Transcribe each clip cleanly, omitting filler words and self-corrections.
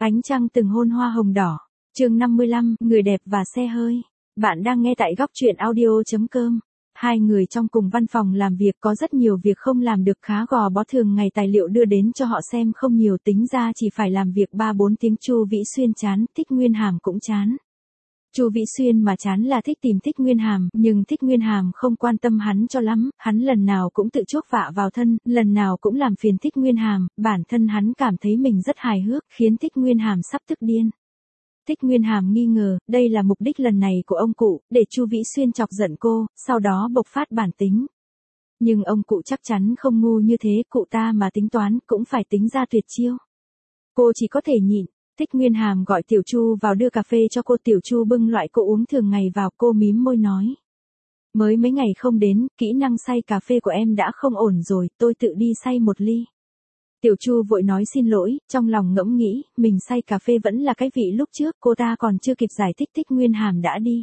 Ánh trăng từng hôn hoa hồng đỏ. Chương 55, người đẹp và xe hơi. Bạn đang nghe tại góc truyện audio.com. Hai người trong cùng văn phòng làm việc có rất nhiều việc không làm được khá gò bó, thường ngày tài liệu đưa đến cho họ xem không nhiều, tính ra chỉ phải làm việc 3-4 tiếng. Chu Vĩ Xuyên chán, Thích Nguyên Hàm cũng chán. Chu Vĩ Xuyên mà chán là thích tìm Thích Nguyên Hàm, nhưng Thích Nguyên Hàm không quan tâm hắn cho lắm, hắn lần nào cũng tự chuốc vạ vào thân, lần nào cũng làm phiền Thích Nguyên Hàm, bản thân hắn cảm thấy mình rất hài hước, khiến Thích Nguyên Hàm sắp tức điên. Thích Nguyên Hàm nghi ngờ, đây là mục đích lần này của ông cụ, để Chu Vĩ Xuyên chọc giận cô, sau đó bộc phát bản tính. Nhưng ông cụ chắc chắn không ngu như thế, cụ ta mà tính toán, cũng phải tính ra tuyệt chiêu. Cô chỉ có thể nhịn. Thích Nguyên Hàm gọi Tiểu Chu vào đưa cà phê cho cô. Tiểu Chu bưng loại cô uống thường ngày vào, cô mím môi nói. Mới mấy ngày không đến, kỹ năng xay cà phê của em đã không ổn rồi, tôi tự đi xay một ly. Tiểu Chu vội nói xin lỗi, trong lòng ngẫm nghĩ, mình xay cà phê vẫn là cái vị lúc trước, cô ta còn chưa kịp giải thích Thích Nguyên Hàm đã đi.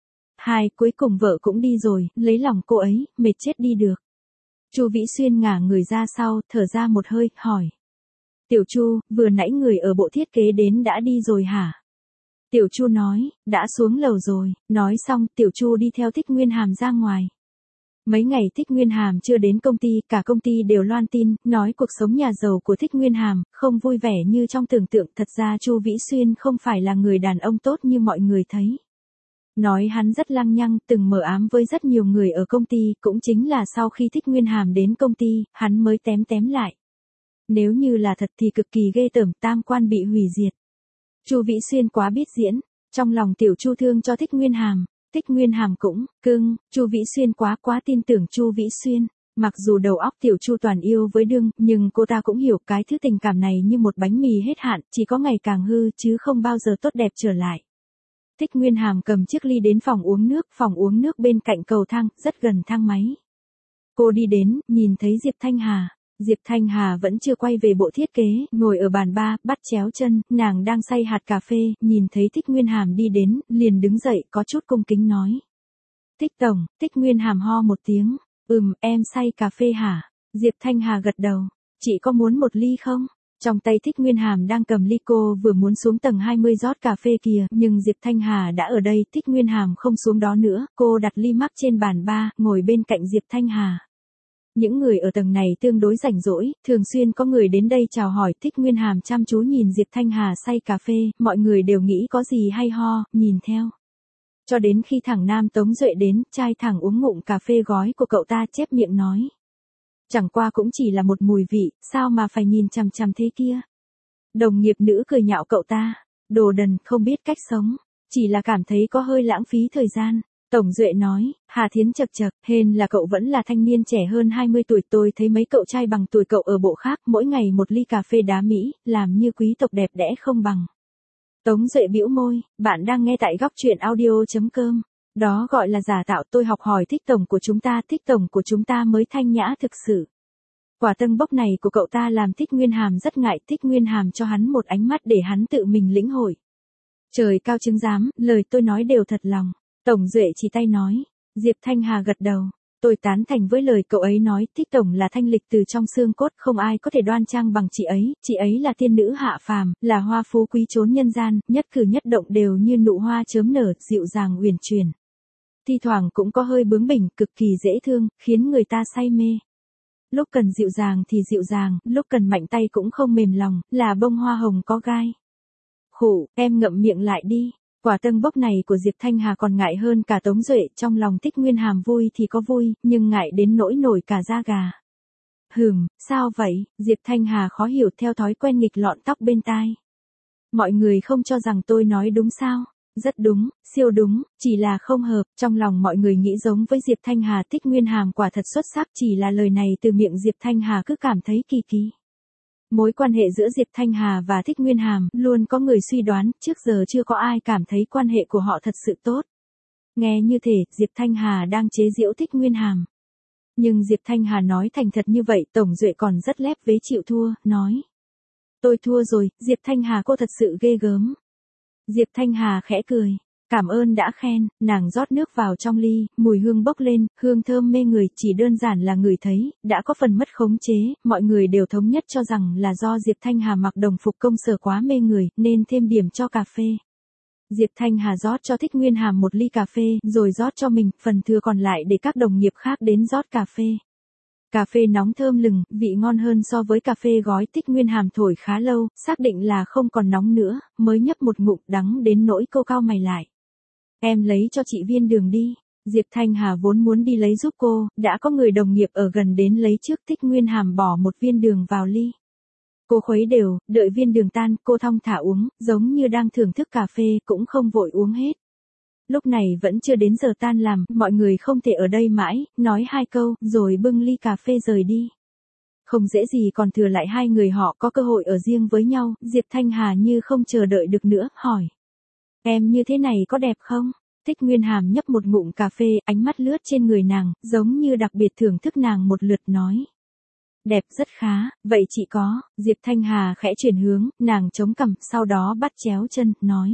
Cuối cùng vợ cũng đi rồi, lấy lòng cô ấy, mệt chết đi được. Chu Vĩ Xuyên ngả người ra sau, thở ra một hơi, hỏi. Tiểu Chu, vừa nãy người ở bộ thiết kế đến đã đi rồi hả? Tiểu Chu nói, đã xuống lầu rồi. Nói xong, Tiểu Chu đi theo Thích Nguyên Hàm ra ngoài. Mấy ngày Thích Nguyên Hàm chưa đến công ty, cả công ty đều loan tin, nói cuộc sống nhà giàu của Thích Nguyên Hàm không vui vẻ như trong tưởng tượng. Thật ra Chu Vĩ Xuyên không phải là người đàn ông tốt như mọi người thấy. Nói hắn rất lăng nhăng, từng mờ ám với rất nhiều người ở công ty, cũng chính là sau khi Thích Nguyên Hàm đến công ty, hắn mới tém lại. Nếu như là thật thì cực kỳ ghê tởm, tam quan bị hủy diệt. Chu Vĩ Xuyên quá biết diễn, trong lòng Tiểu Chu thương cho Thích Nguyên Hàm. Thích Nguyên Hàm cũng cưng, Chu Vĩ Xuyên quá tin tưởng Chu Vĩ Xuyên. Mặc dù đầu óc Tiểu Chu toàn yêu với đương, nhưng cô ta cũng hiểu cái thứ tình cảm này như một bánh mì hết hạn, chỉ có ngày càng hư chứ không bao giờ tốt đẹp trở lại. Thích Nguyên Hàm cầm chiếc ly đến phòng uống nước bên cạnh cầu thang, rất gần thang máy. Cô đi đến, nhìn thấy Diệp Thanh Hà. Diệp Thanh Hà vẫn chưa quay về bộ thiết kế, ngồi ở bàn bar, bắt chéo chân, nàng đang xay hạt cà phê, nhìn thấy Thích Nguyên Hàm đi đến, liền đứng dậy, có chút cung kính nói. Thích tổng. Thích Nguyên Hàm ho một tiếng, em xay cà phê hả? Diệp Thanh Hà gật đầu, chị có muốn một ly không? Trong tay Thích Nguyên Hàm đang cầm ly, cô vừa muốn xuống tầng 20 rót cà phê kìa, nhưng Diệp Thanh Hà đã ở đây. Thích Nguyên Hàm không xuống đó nữa, cô đặt ly mắc trên bàn bar, ngồi bên cạnh Diệp Thanh Hà. Những người ở tầng này tương đối rảnh rỗi, thường xuyên có người đến đây chào hỏi. Thích Nguyên Hàm chăm chú nhìn Diệp Thanh Hà xay cà phê, mọi người đều nghĩ có gì hay ho, nhìn theo. Cho đến khi thằng Nam Tống Duệ đến, trai thẳng uống ngụm cà phê gói của cậu ta, chép miệng nói. Chẳng qua cũng chỉ là một mùi vị, sao mà phải nhìn chằm chằm thế kia. Đồng nghiệp nữ cười nhạo cậu ta, đồ đần, không biết cách sống, chỉ là cảm thấy có hơi lãng phí thời gian. Tổng Duệ nói, Hà Thiến chật, hên là cậu vẫn là thanh niên trẻ hơn 20 tuổi, tôi thấy mấy cậu trai bằng tuổi cậu ở bộ khác, mỗi ngày một ly cà phê đá Mỹ, làm như quý tộc đẹp đẽ không bằng. Tống Duệ bĩu môi, bạn đang nghe tại góc truyện audio.com. Đó gọi là giả tạo, tôi học hỏi Thích tổng của chúng ta mới thanh nhã thực sự. Quả tân bốc này của cậu ta làm Thích Nguyên Hàm rất ngại. Thích Nguyên Hàm cho hắn một ánh mắt để hắn tự mình lĩnh hội. Trời cao chứng giám, lời tôi nói đều thật lòng. Tổng Duệ chỉ tay nói. Diệp Thanh Hà gật đầu. Tôi tán thành với lời cậu ấy nói, Thích tổng là thanh lịch từ trong xương cốt, không ai có thể đoan trang bằng chị ấy là tiên nữ hạ phàm, là hoa phú quý trốn nhân gian, nhất cử nhất động đều như nụ hoa chớm nở, dịu dàng uyển chuyển. Thi thoảng cũng có hơi bướng bỉnh, cực kỳ dễ thương, khiến người ta say mê. Lúc cần dịu dàng thì dịu dàng, lúc cần mạnh tay cũng không mềm lòng, là bông hoa hồng có gai. Khụ, em ngậm miệng lại đi. Quả tân bốc này của Diệp Thanh Hà còn ngại hơn cả Tống Duệ, trong lòng Thích Nguyên Hàm vui thì có vui, nhưng ngại đến nỗi nổi cả da gà. Sao vậy? Diệp Thanh Hà khó hiểu, theo thói quen nghịch lọn tóc bên tai. Mọi người không cho rằng tôi nói đúng sao? Rất đúng, siêu đúng, chỉ là không hợp. Trong lòng mọi người nghĩ giống với Diệp Thanh Hà. Thích Nguyên Hàm quả thật xuất sắc, chỉ là lời này từ miệng Diệp Thanh Hà cứ cảm thấy kỳ kỳ. Mối quan hệ giữa Diệp Thanh Hà và Thích Nguyên Hàm, luôn có người suy đoán, trước giờ chưa có ai cảm thấy quan hệ của họ thật sự tốt. Nghe như thể, Diệp Thanh Hà đang chế giễu Thích Nguyên Hàm. Nhưng Diệp Thanh Hà nói thành thật như vậy, Tổng Duệ còn rất lép vế chịu thua, nói. Tôi thua rồi, Diệp Thanh Hà cô thật sự ghê gớm. Diệp Thanh Hà khẽ cười. Cảm ơn đã khen, nàng rót nước vào trong ly, mùi hương bốc lên, hương thơm mê người, chỉ đơn giản là ngửi thấy, đã có phần mất khống chế, mọi người đều thống nhất cho rằng là do Diệp Thanh Hà mặc đồng phục công sở quá mê người, nên thêm điểm cho cà phê. Diệp Thanh Hà rót cho Thích Nguyên Hàm một ly cà phê, rồi rót cho mình, phần thừa còn lại để các đồng nghiệp khác đến rót cà phê. Cà phê nóng thơm lừng, vị ngon hơn so với cà phê gói. Thích Nguyên Hàm thổi khá lâu, xác định là không còn nóng nữa, mới nhấp một ngụm, đắng đến nỗi cô cau mày lại. Em lấy cho chị viên đường đi. Diệp Thanh Hà vốn muốn đi lấy giúp cô, đã có người đồng nghiệp ở gần đến lấy trước. Thích Nguyên Hàm bỏ một viên đường vào ly. Cô khuấy đều, đợi viên đường tan, cô thong thả uống, giống như đang thưởng thức cà phê, cũng không vội uống hết. Lúc này vẫn chưa đến giờ tan làm, mọi người không thể ở đây mãi, nói hai câu, rồi bưng ly cà phê rời đi. Không dễ gì còn thừa lại hai người họ có cơ hội ở riêng với nhau, Diệp Thanh Hà như không chờ đợi được nữa, hỏi. Em như thế này có đẹp không? Thích Nguyên Hàm nhấp một ngụm cà phê, ánh mắt lướt trên người nàng, giống như đặc biệt thưởng thức nàng một lượt nói. Đẹp rất khá, vậy chị có, Diệp Thanh Hà khẽ chuyển hướng, nàng chống cằm, sau đó bắt chéo chân, nói.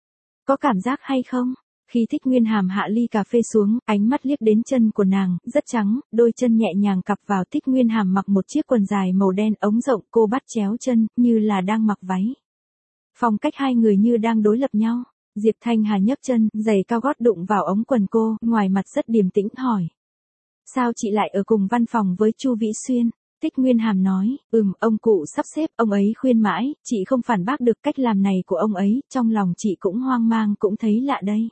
Có cảm giác hay không? Khi Thích Nguyên Hàm hạ ly cà phê xuống, ánh mắt liếc đến chân của nàng, rất trắng, đôi chân nhẹ nhàng cặp vào. Thích Nguyên Hàm mặc một chiếc quần dài màu đen ống rộng, cô bắt chéo chân, như là đang mặc váy. Phong cách hai người như đang đối lập nhau. Diệp Thanh Hà nhấc chân, giày cao gót đụng vào ống quần cô, ngoài mặt rất điềm tĩnh hỏi. Sao chị lại ở cùng văn phòng với Chu Vĩ Xuyên? Thích Nguyên Hàm nói, ông cụ sắp xếp, ông ấy khuyên mãi, chị không phản bác được cách làm này của ông ấy, trong lòng chị cũng hoang mang, cũng thấy lạ đây.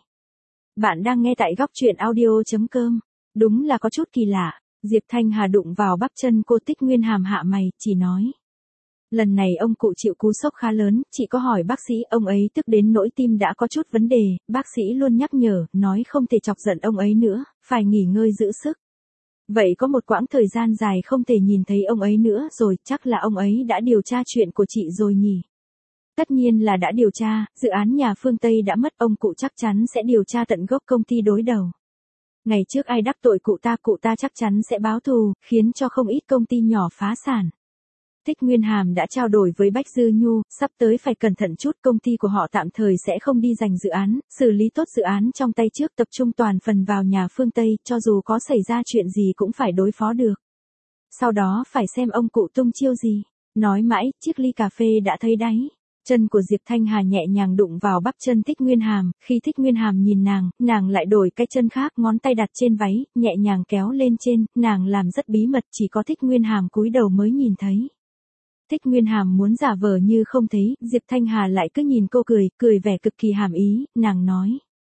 Bạn đang nghe tại góc truyện audio.com. Đúng là có chút kỳ lạ. Diệp Thanh Hà đụng vào bắp chân cô. Thích Nguyên Hàm hạ mày, chỉ nói. Lần này ông cụ chịu cú sốc khá lớn, chị có hỏi bác sĩ, ông ấy tức đến nỗi tim đã có chút vấn đề, bác sĩ luôn nhắc nhở, nói không thể chọc giận ông ấy nữa, phải nghỉ ngơi giữ sức. Vậy có một quãng thời gian dài không thể nhìn thấy ông ấy nữa rồi, chắc là ông ấy đã điều tra chuyện của chị rồi nhỉ? Tất nhiên là đã điều tra, dự án nhà phương Tây đã mất, ông cụ chắc chắn sẽ điều tra tận gốc công ty đối đầu. Ngày trước ai đắc tội cụ ta chắc chắn sẽ báo thù, khiến cho không ít công ty nhỏ phá sản. Thích Nguyên Hàm đã trao đổi với Bách Dư Nhu, sắp tới phải cẩn thận chút, công ty của họ tạm thời sẽ không đi giành dự án, xử lý tốt dự án trong tay trước, tập trung toàn phần vào nhà phương Tây, cho dù có xảy ra chuyện gì cũng phải đối phó được. Sau đó phải xem ông cụ tung chiêu gì. Nói mãi, chiếc ly cà phê đã thấy đáy. Chân của Diệp Thanh Hà nhẹ nhàng đụng vào bắp chân Thích Nguyên Hàm, khi Thích Nguyên Hàm nhìn nàng lại đổi cái chân khác, ngón tay đặt trên váy, nhẹ nhàng kéo lên trên, nàng làm rất bí mật, chỉ có Thích Nguyên Hàm cúi đầu mới nhìn thấy. Thích Nguyên Hàm muốn giả vờ như không thấy, Diệp Thanh Hà lại cứ nhìn cô cười vẻ cực kỳ hàm ý, nàng nói.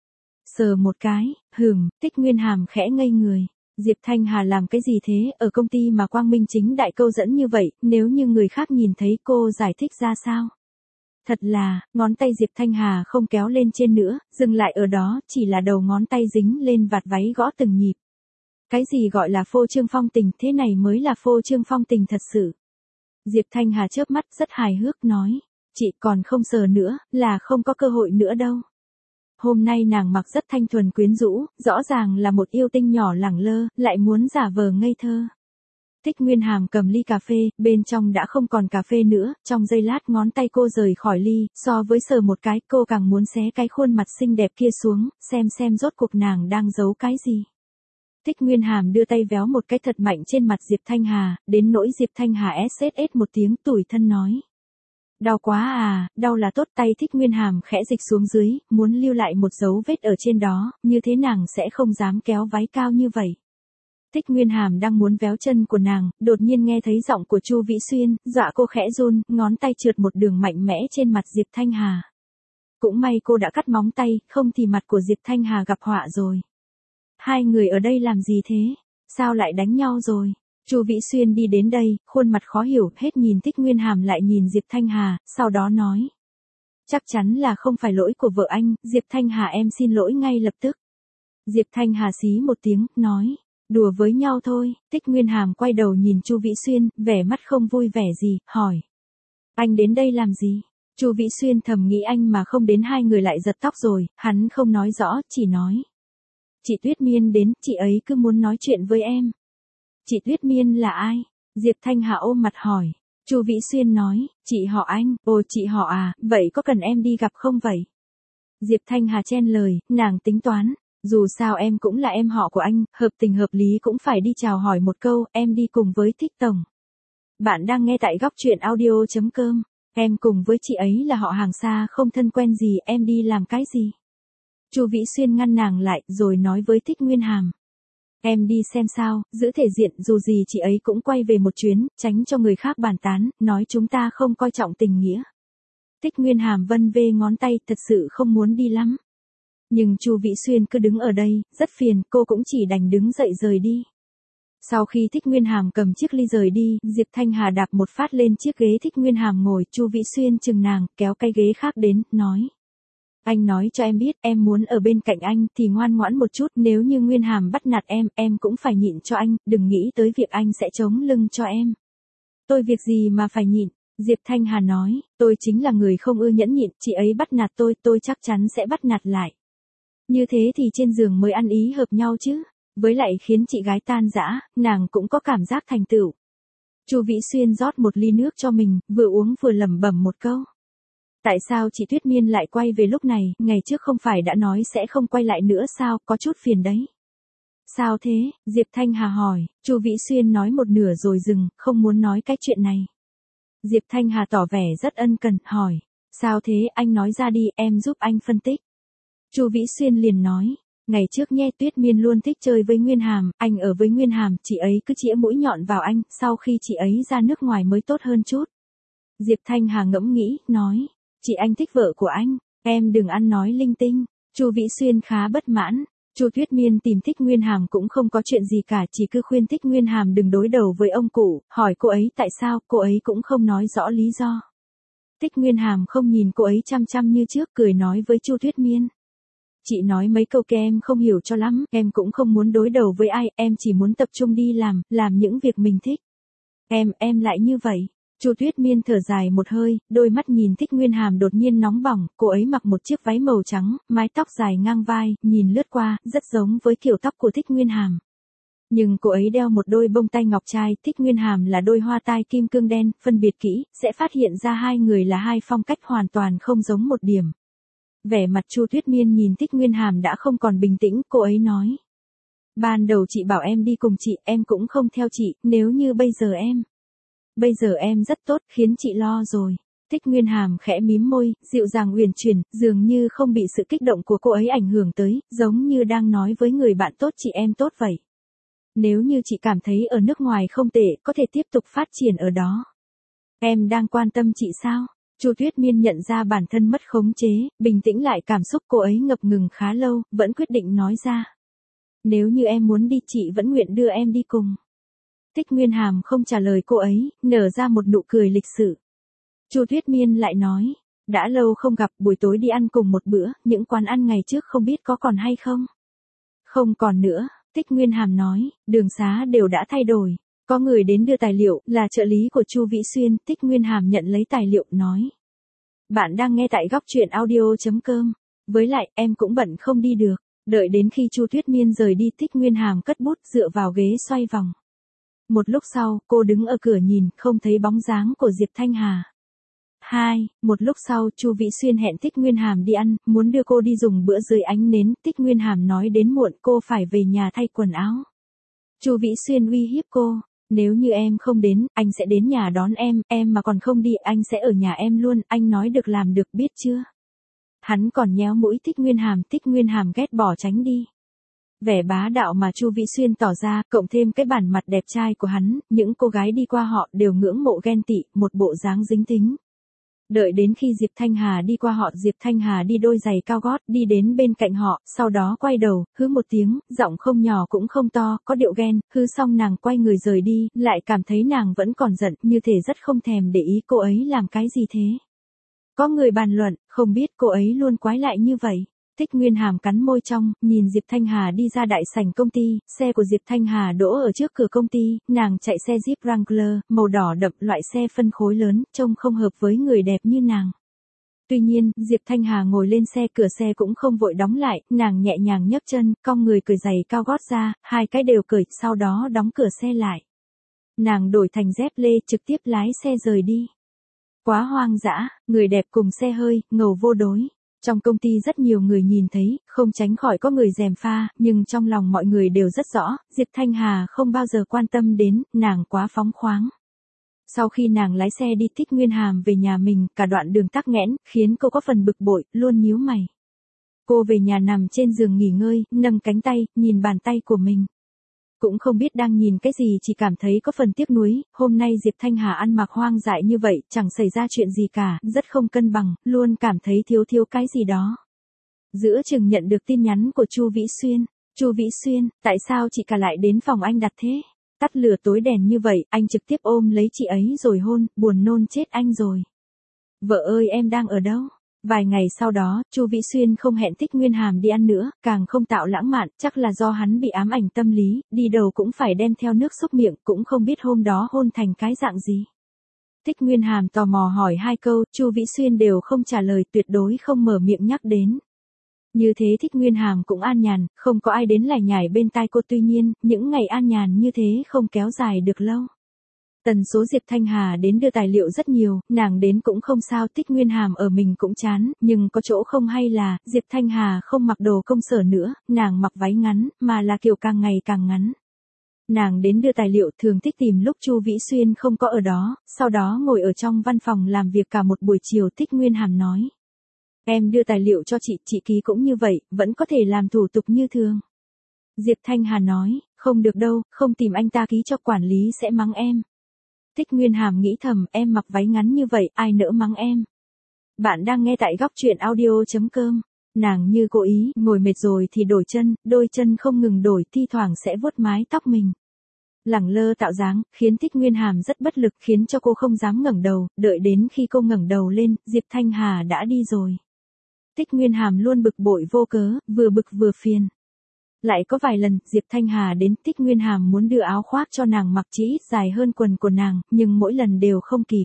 Sờ một cái, Thích Nguyên Hàm khẽ ngây người. Diệp Thanh Hà làm cái gì thế, ở công ty mà quang minh chính đại câu dẫn như vậy, nếu như người khác nhìn thấy cô giải thích ra sao? Thật là, ngón tay Diệp Thanh Hà không kéo lên trên nữa, dừng lại ở đó, chỉ là đầu ngón tay dính lên vạt váy gõ từng nhịp. Cái gì gọi là phô trương phong tình, thế này mới là phô trương phong tình thật sự. Diệp Thanh Hà chớp mắt rất hài hước nói, chị còn không sờ nữa, là không có cơ hội nữa đâu. Hôm nay nàng mặc rất thanh thuần quyến rũ, rõ ràng là một yêu tinh nhỏ lẳng lơ, lại muốn giả vờ ngây thơ. Thích Nguyên Hàm cầm ly cà phê, bên trong đã không còn cà phê nữa, trong giây lát ngón tay cô rời khỏi ly, so với sờ một cái, cô càng muốn xé cái khuôn mặt xinh đẹp kia xuống, xem rốt cuộc nàng đang giấu cái gì. Thích Nguyên Hàm đưa tay véo một cái thật mạnh trên mặt Diệp Thanh Hà, đến nỗi Diệp Thanh Hà sss một tiếng tủi thân nói. Đau quá à, đau là tốt. Tay Thích Nguyên Hàm khẽ dịch xuống dưới, muốn lưu lại một dấu vết ở trên đó, như thế nàng sẽ không dám kéo váy cao như vậy. Thích Nguyên Hàm đang muốn véo chân của nàng, đột nhiên nghe thấy giọng của Chu Vĩ Xuyên, dọa cô khẽ run, ngón tay trượt một đường mạnh mẽ trên mặt Diệp Thanh Hà. Cũng may cô đã cắt móng tay, không thì mặt của Diệp Thanh Hà gặp họa rồi. Hai người ở đây làm gì thế? Sao lại đánh nhau rồi? Chu Vĩ Xuyên đi đến đây, khuôn mặt khó hiểu, hết nhìn Thích Nguyên Hàm lại nhìn Diệp Thanh Hà, sau đó nói. Chắc chắn là không phải lỗi của vợ anh, Diệp Thanh Hà em xin lỗi ngay lập tức. Diệp Thanh Hà xí một tiếng, nói. Đùa với nhau thôi. Thích Nguyên Hàm quay đầu nhìn Chu Vĩ Xuyên, vẻ mắt không vui vẻ gì, hỏi. Anh đến đây làm gì? Chu Vĩ Xuyên thầm nghĩ anh mà không đến hai người lại giật tóc rồi, hắn không nói rõ, chỉ nói. Chị Tuyết Miên đến, chị ấy cứ muốn nói chuyện với em. Chị Tuyết Miên là ai? Diệp Thanh Hà ôm mặt hỏi. Chu Vĩ Xuyên nói, chị họ anh. Ồ chị họ à, vậy có cần em đi gặp không vậy? Diệp Thanh Hà chen lời, nàng tính toán. Dù sao em cũng là em họ của anh, hợp tình hợp lý cũng phải đi chào hỏi một câu, em đi cùng với Thích Tổng. Bạn đang nghe tại góc truyện audio.com. Em cùng với chị ấy là họ hàng xa không thân quen gì, em đi làm cái gì? Chu Vĩ Xuyên ngăn nàng lại, rồi nói với Thích Nguyên Hàm. Em đi xem sao, giữ thể diện, dù gì chị ấy cũng quay về một chuyến, tránh cho người khác bàn tán, nói chúng ta không coi trọng tình nghĩa. Thích Nguyên Hàm vân vê ngón tay, thật sự không muốn đi lắm. Nhưng Chu Vĩ Xuyên cứ đứng ở đây, rất phiền, cô cũng chỉ đành đứng dậy rời đi. Sau khi Thích Nguyên Hàm cầm chiếc ly rời đi, Diệp Thanh Hà đạp một phát lên chiếc ghế Thích Nguyên Hàm ngồi, Chu Vĩ Xuyên chừng nàng, kéo cái ghế khác đến, nói. Anh nói cho em biết, em muốn ở bên cạnh anh thì ngoan ngoãn một chút, nếu như Nguyên Hàm bắt nạt em cũng phải nhịn cho anh, đừng nghĩ tới việc anh sẽ chống lưng cho em. Tôi việc gì mà phải nhịn? Diệp Thanh Hà nói, tôi chính là người không ưa nhẫn nhịn, chị ấy bắt nạt tôi chắc chắn sẽ bắt nạt lại. Như thế thì trên giường mới ăn ý hợp nhau chứ, với lại khiến chị gái tan rã, nàng cũng có cảm giác thành tựu. Chu Vĩ Xuyên rót một ly nước cho mình, vừa uống vừa lẩm bẩm một câu. Tại sao chị Tuyết Miên lại quay về lúc này, ngày trước không phải đã nói sẽ không quay lại nữa sao, có chút phiền đấy. Sao thế, Diệp Thanh Hà hỏi, Chu Vĩ Xuyên nói một nửa rồi dừng, không muốn nói cái chuyện này. Diệp Thanh Hà tỏ vẻ rất ân cần, hỏi, sao thế, anh nói ra đi, em giúp anh phân tích. Chu Vĩ Xuyên liền nói, ngày trước nghe Tuyết Miên luôn thích chơi với Nguyên Hàm, anh ở với Nguyên Hàm, chị ấy cứ chĩa mũi nhọn vào anh, sau khi chị ấy ra nước ngoài mới tốt hơn chút. Diệp Thanh Hà ngẫm nghĩ, nói, chị anh thích vợ của anh, em đừng ăn nói linh tinh. Chu Vĩ Xuyên khá bất mãn. Chu Tuyết Miên tìm Thích Nguyên Hàm cũng không có chuyện gì cả, chỉ cứ khuyên Thích Nguyên Hàm đừng đối đầu với ông cụ, hỏi cô ấy tại sao, cô ấy cũng không nói rõ lý do. Thích Nguyên Hàm không nhìn cô ấy chăm chăm như trước, cười nói với Chu Tuyết Miên. Chị nói mấy câu kia em không hiểu cho lắm, em cũng không muốn đối đầu với ai, em chỉ muốn tập trung đi làm những việc mình thích. Em lại như vậy. Chu Tuyết Miên thở dài một hơi, đôi mắt nhìn Thích Nguyên Hàm đột nhiên nóng bỏng, cô ấy mặc một chiếc váy màu trắng, mái tóc dài ngang vai, nhìn lướt qua, rất giống với kiểu tóc của Thích Nguyên Hàm. Nhưng cô ấy đeo một đôi bông tai ngọc trai, Thích Nguyên Hàm là đôi hoa tai kim cương đen, phân biệt kỹ, sẽ phát hiện ra hai người là hai phong cách hoàn toàn không giống một điểm. Vẻ mặt Chu Tuyết Miên nhìn Thích Nguyên Hàm đã không còn bình tĩnh, cô ấy nói. Ban đầu chị bảo em đi cùng chị, em cũng không theo chị, nếu như Bây giờ em rất tốt, khiến chị lo rồi. Thích Nguyên Hàm khẽ mím môi, dịu dàng uyển chuyển, dường như không bị sự kích động của cô ấy ảnh hưởng tới, giống như đang nói với người bạn tốt chị em tốt vậy. Nếu như chị cảm thấy ở nước ngoài không tệ, có thể tiếp tục phát triển ở đó. Em đang quan tâm chị sao? Chu Tuyết Miên nhận ra bản thân mất khống chế, bình tĩnh lại cảm xúc cô ấy ngập ngừng khá lâu, vẫn quyết định nói ra. Nếu như em muốn đi chị vẫn nguyện đưa em đi cùng. Thích Nguyên Hàm không trả lời cô ấy, nở ra một nụ cười lịch sự. Chu Tuyết Miên lại nói, đã lâu không gặp, buổi tối đi ăn cùng một bữa, những quán ăn ngày trước không biết có còn hay không? Không còn nữa, Thích Nguyên Hàm nói, đường xá đều đã thay đổi. Có người đến đưa tài liệu, là trợ lý của Chu Vĩ Xuyên, Thích Nguyên Hàm nhận lấy tài liệu, nói. Bạn đang nghe tại góc truyện audio.com. Với lại, em cũng bận không đi được. Đợi đến khi Chu Tuyết Miên rời đi, Thích Nguyên Hàm cất bút dựa vào ghế xoay vòng. Một lúc sau, cô đứng ở cửa nhìn, không thấy bóng dáng của Diệp Thanh Hà. Một lúc sau, Chu Vĩ Xuyên hẹn Thích Nguyên Hàm đi ăn, muốn đưa cô đi dùng bữa dưới ánh nến, Thích Nguyên Hàm nói đến muộn, cô phải về nhà thay quần áo. Chu Vĩ Xuyên uy hiếp cô, nếu như em không đến, anh sẽ đến nhà đón em mà còn không đi, anh sẽ ở nhà em luôn, anh nói được làm được biết chưa? Hắn còn nhéo mũi Thích Nguyên Hàm ghét bỏ tránh đi. Vẻ bá đạo mà Chu Vĩ Xuyên tỏ ra, cộng thêm cái bản mặt đẹp trai của hắn, những cô gái đi qua họ đều ngưỡng mộ ghen tị, một bộ dáng dính tính. Đợi đến khi Diệp Thanh Hà đi qua họ, Diệp Thanh Hà đi đôi giày cao gót, đi đến bên cạnh họ, sau đó quay đầu, hứ một tiếng, giọng không nhỏ cũng không to, có điệu ghen, hứ xong nàng quay người rời đi, lại cảm thấy nàng vẫn còn giận, như thể rất không thèm để ý cô ấy làm cái gì thế. Có người bàn luận, không biết cô ấy luôn quái lại như vậy. Thích Nguyên Hàm cắn môi trong, nhìn Diệp Thanh Hà đi ra đại sảnh công ty, xe của Diệp Thanh Hà đỗ ở trước cửa công ty, nàng chạy xe Jeep Wrangler, màu đỏ đậm, loại xe phân khối lớn, trông không hợp với người đẹp như nàng. Tuy nhiên, Diệp Thanh Hà ngồi lên xe, cửa xe cũng không vội đóng lại, nàng nhẹ nhàng nhấc chân, cong người cởi giày cao gót ra, hai cái đều cởi, sau đó đóng cửa xe lại. Nàng đổi thành dép lê, trực tiếp lái xe rời đi. Quá hoang dã, người đẹp cùng xe hơi, ngầu vô đối. Trong công ty rất nhiều người nhìn thấy, không tránh khỏi có người gièm pha, nhưng trong lòng mọi người đều rất rõ, Diệp Thanh Hà không bao giờ quan tâm đến, nàng quá phóng khoáng. Sau khi nàng lái xe đi Thích Nguyên Hàm về nhà mình, cả đoạn đường tắc nghẽn, khiến cô có phần bực bội, luôn nhíu mày. Cô về nhà nằm trên giường nghỉ ngơi, nâng cánh tay, nhìn bàn tay của mình. Cũng không biết đang nhìn cái gì, chỉ cảm thấy có phần tiếc nuối, hôm nay Diệp Thanh Hà ăn mặc hoang dại như vậy, chẳng xảy ra chuyện gì cả, rất không cân bằng, luôn cảm thấy thiếu cái gì đó. Giữa chừng nhận được tin nhắn của Chu Vĩ Xuyên. Chu Vĩ Xuyên, tại sao chị cả lại đến phòng anh đặt thế? Tắt lửa tối đèn như vậy, anh trực tiếp ôm lấy chị ấy rồi hôn, buồn nôn chết anh rồi. Vợ ơi em đang ở đâu? Vài ngày sau đó, Chu Vĩ Xuyên không hẹn Thích Nguyên Hàm đi ăn nữa, càng không tạo lãng mạn, chắc là do hắn bị ám ảnh tâm lý, đi đâu cũng phải đem theo nước xúc miệng, cũng không biết hôm đó hôn thành cái dạng gì. Thích Nguyên Hàm tò mò hỏi 2 câu, Chu Vĩ Xuyên đều không trả lời, tuyệt đối không mở miệng nhắc đến. Như thế Thích Nguyên Hàm cũng an nhàn, không có ai đến lải nhải bên tai cô, tuy nhiên, những ngày an nhàn như thế không kéo dài được lâu. Tần số Diệp Thanh Hà đến đưa tài liệu rất nhiều, nàng đến cũng không sao, Thích Nguyên Hàm ở mình cũng chán, nhưng có chỗ không hay là, Diệp Thanh Hà không mặc đồ công sở nữa, nàng mặc váy ngắn, mà là kiểu càng ngày càng ngắn. Nàng đến đưa tài liệu thường thích tìm lúc Chu Vĩ Xuyên không có ở đó, sau đó ngồi ở trong văn phòng làm việc cả một buổi chiều. Thích Nguyên Hàm nói. Em đưa tài liệu cho chị ký cũng như vậy, vẫn có thể làm thủ tục như thường. Diệp Thanh Hà nói, không được đâu, không tìm anh ta ký cho quản lý sẽ mắng em. Thích Nguyên Hàm nghĩ thầm, em mặc váy ngắn như vậy, ai nỡ mắng em. Bạn đang nghe tại góc truyện audio.com. Nàng như cố ý, ngồi mệt rồi thì đổi chân, đôi chân không ngừng đổi, thi thoảng sẽ vuốt mái tóc mình. Lẳng lơ tạo dáng, khiến Thích Nguyên Hàm rất bất lực, khiến cho cô không dám ngẩng đầu, đợi đến khi cô ngẩng đầu lên, Diệp Thanh Hà đã đi rồi. Thích Nguyên Hàm luôn bực bội vô cớ, vừa bực vừa phiền. Lại có vài lần, Diệp Thanh Hà đến, Thích Nguyên Hàm muốn đưa áo khoác cho nàng mặc chỉ ít dài hơn quần của nàng, nhưng mỗi lần đều không kịp.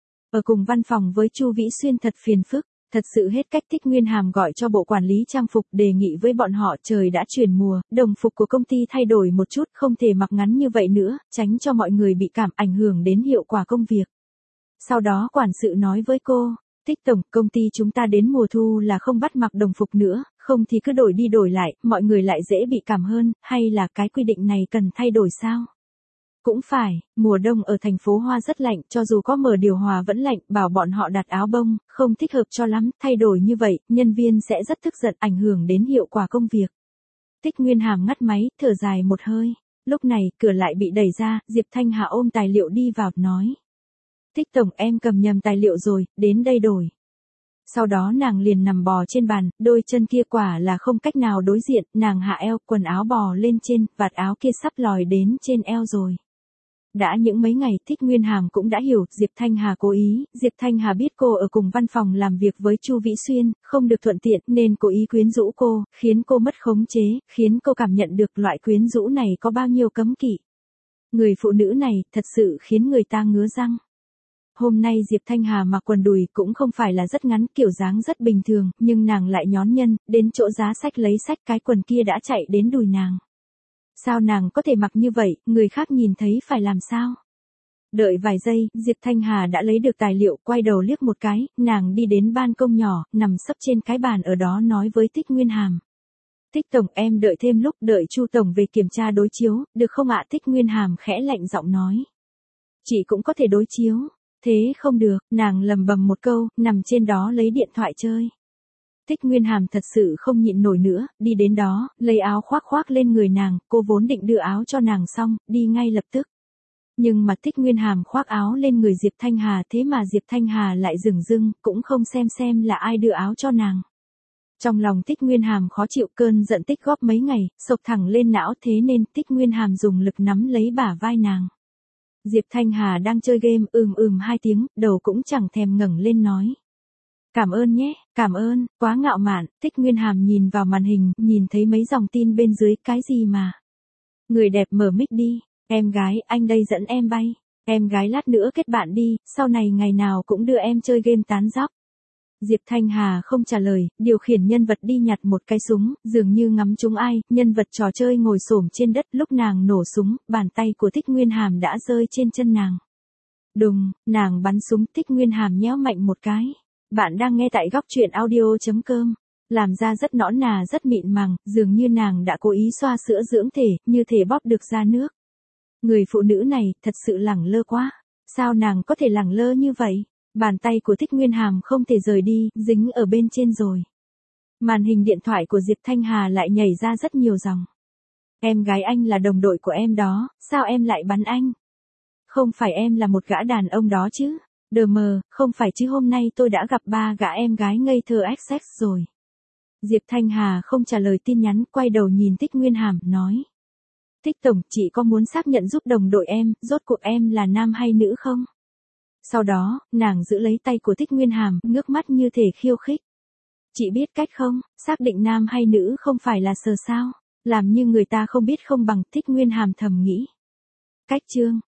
Ở cùng văn phòng với Chu Vĩ Xuyên thật phiền phức, thật sự hết cách. Thích Nguyên Hàm gọi cho bộ quản lý trang phục, đề nghị với bọn họ, trời đã chuyển mùa, đồng phục của công ty thay đổi một chút, không thể mặc ngắn như vậy nữa, tránh cho mọi người bị cảm, ảnh hưởng đến hiệu quả công việc. Sau đó quản sự nói với cô, Thích tổng, công ty chúng ta đến mùa thu là không bắt mặc đồng phục nữa, không thì cứ đổi đi đổi lại, mọi người lại dễ bị cảm hơn, hay là cái quy định này cần thay đổi sao? Cũng phải, mùa đông ở thành phố Hoa rất lạnh, cho dù có mở điều hòa vẫn lạnh, bảo bọn họ đặt áo bông, không thích hợp cho lắm, thay đổi như vậy, nhân viên sẽ rất tức giận, ảnh hưởng đến hiệu quả công việc. Thích Nguyên Hàm ngắt máy, thở dài một hơi. Lúc này, cửa lại bị đẩy ra, Diệp Thanh Hà ôm tài liệu đi vào, nói. Thích tổng, em cầm nhầm tài liệu rồi, đến đây đổi. Sau đó nàng liền nằm bò trên bàn, đôi chân kia quả là không cách nào đối diện, nàng hạ eo, quần áo bò lên trên, vạt áo kia sắp lòi đến trên eo rồi. Đã những mấy ngày, Thích Nguyên Hàm cũng đã hiểu, Diệp Thanh Hà cố ý, Diệp Thanh Hà biết cô ở cùng văn phòng làm việc với Chu Vĩ Xuyên, không được thuận tiện, nên cố ý quyến rũ cô, khiến cô mất khống chế, khiến cô cảm nhận được loại quyến rũ này có bao nhiêu cấm kỵ. Người phụ nữ này, thật sự khiến người ta ngứa răng. Hôm nay Diệp Thanh Hà mặc quần đùi cũng không phải là rất ngắn, kiểu dáng rất bình thường, nhưng nàng lại nhón nhân, đến chỗ giá sách lấy sách, cái quần kia đã chạy đến đùi nàng. Sao nàng có thể mặc như vậy, người khác nhìn thấy phải làm sao? Đợi vài giây, Diệp Thanh Hà đã lấy được tài liệu, quay đầu liếc một cái, nàng đi đến ban công nhỏ, nằm sấp trên cái bàn ở đó nói với Thích Nguyên Hàm. Thích tổng, em đợi thêm lúc, đợi Chu tổng về kiểm tra đối chiếu, được không ạ? Thích Nguyên Hàm khẽ lạnh giọng nói. Chị cũng có thể đối chiếu. Thế không được, nàng lầm bầm một câu, nằm trên đó lấy điện thoại chơi. Thích Nguyên Hàm thật sự không nhịn nổi nữa, đi đến đó, lấy áo khoác lên người nàng, cô vốn định đưa áo cho nàng xong, đi ngay lập tức. Nhưng mà Thích Nguyên Hàm khoác áo lên người Diệp Thanh Hà, thế mà Diệp Thanh Hà lại dửng dưng, cũng không xem là ai đưa áo cho nàng. Trong lòng Thích Nguyên Hàm khó chịu, cơn giận tích góp mấy ngày, sộc thẳng lên não, thế nên Thích Nguyên Hàm dùng lực nắm lấy bả vai nàng. Diệp Thanh Hà đang chơi game, 2 tiếng, đầu cũng chẳng thèm ngẩng lên nói. Cảm ơn nhé, cảm ơn, quá ngạo mạn. Thích Nguyên Hàm nhìn vào màn hình, nhìn thấy mấy dòng tin bên dưới, cái gì mà. Người đẹp mở mic đi, em gái, anh đây dẫn em bay. Em gái lát nữa kết bạn đi, sau này ngày nào cũng đưa em chơi game tán dóc. Diệp Thanh Hà không trả lời, điều khiển nhân vật đi nhặt một cái súng, dường như ngắm trúng ai, nhân vật trò chơi ngồi xổm trên đất, lúc nàng nổ súng, bàn tay của Thích Nguyên Hàm đã rơi trên chân nàng. Đùng, nàng bắn súng, Thích Nguyên Hàm nhéo mạnh một cái. Bạn đang nghe tại góc truyện audio.com. Làm da rất nõn nà rất mịn màng, dường như nàng đã cố ý xoa sữa dưỡng thể, như thể bóp được ra nước. Người phụ nữ này, thật sự lẳng lơ quá. Sao nàng có thể lẳng lơ như vậy? Bàn tay của Thích Nguyên Hàm không thể rời đi, dính ở bên trên rồi. Màn hình điện thoại của Diệp Thanh Hà lại nhảy ra rất nhiều dòng. Em gái anh là đồng đội của em đó, sao em lại bắn anh? Không phải em là một gã đàn ông đó chứ? Đờ mờ, không phải chứ, hôm nay tôi đã gặp 3 gã em gái ngây thơ XX rồi. Diệp Thanh Hà không trả lời tin nhắn, quay đầu nhìn Thích Nguyên Hàm, nói. Thích tổng, chị có muốn xác nhận giúp đồng đội em, rốt cuộc em là nam hay nữ không? Sau đó, nàng giữ lấy tay của Thích Nguyên Hàm, ngước mắt như thể khiêu khích. Chị biết cách không, xác định nam hay nữ không phải là sờ sao, làm như người ta không biết không bằng. Thích Nguyên Hàm thầm nghĩ. Cách chương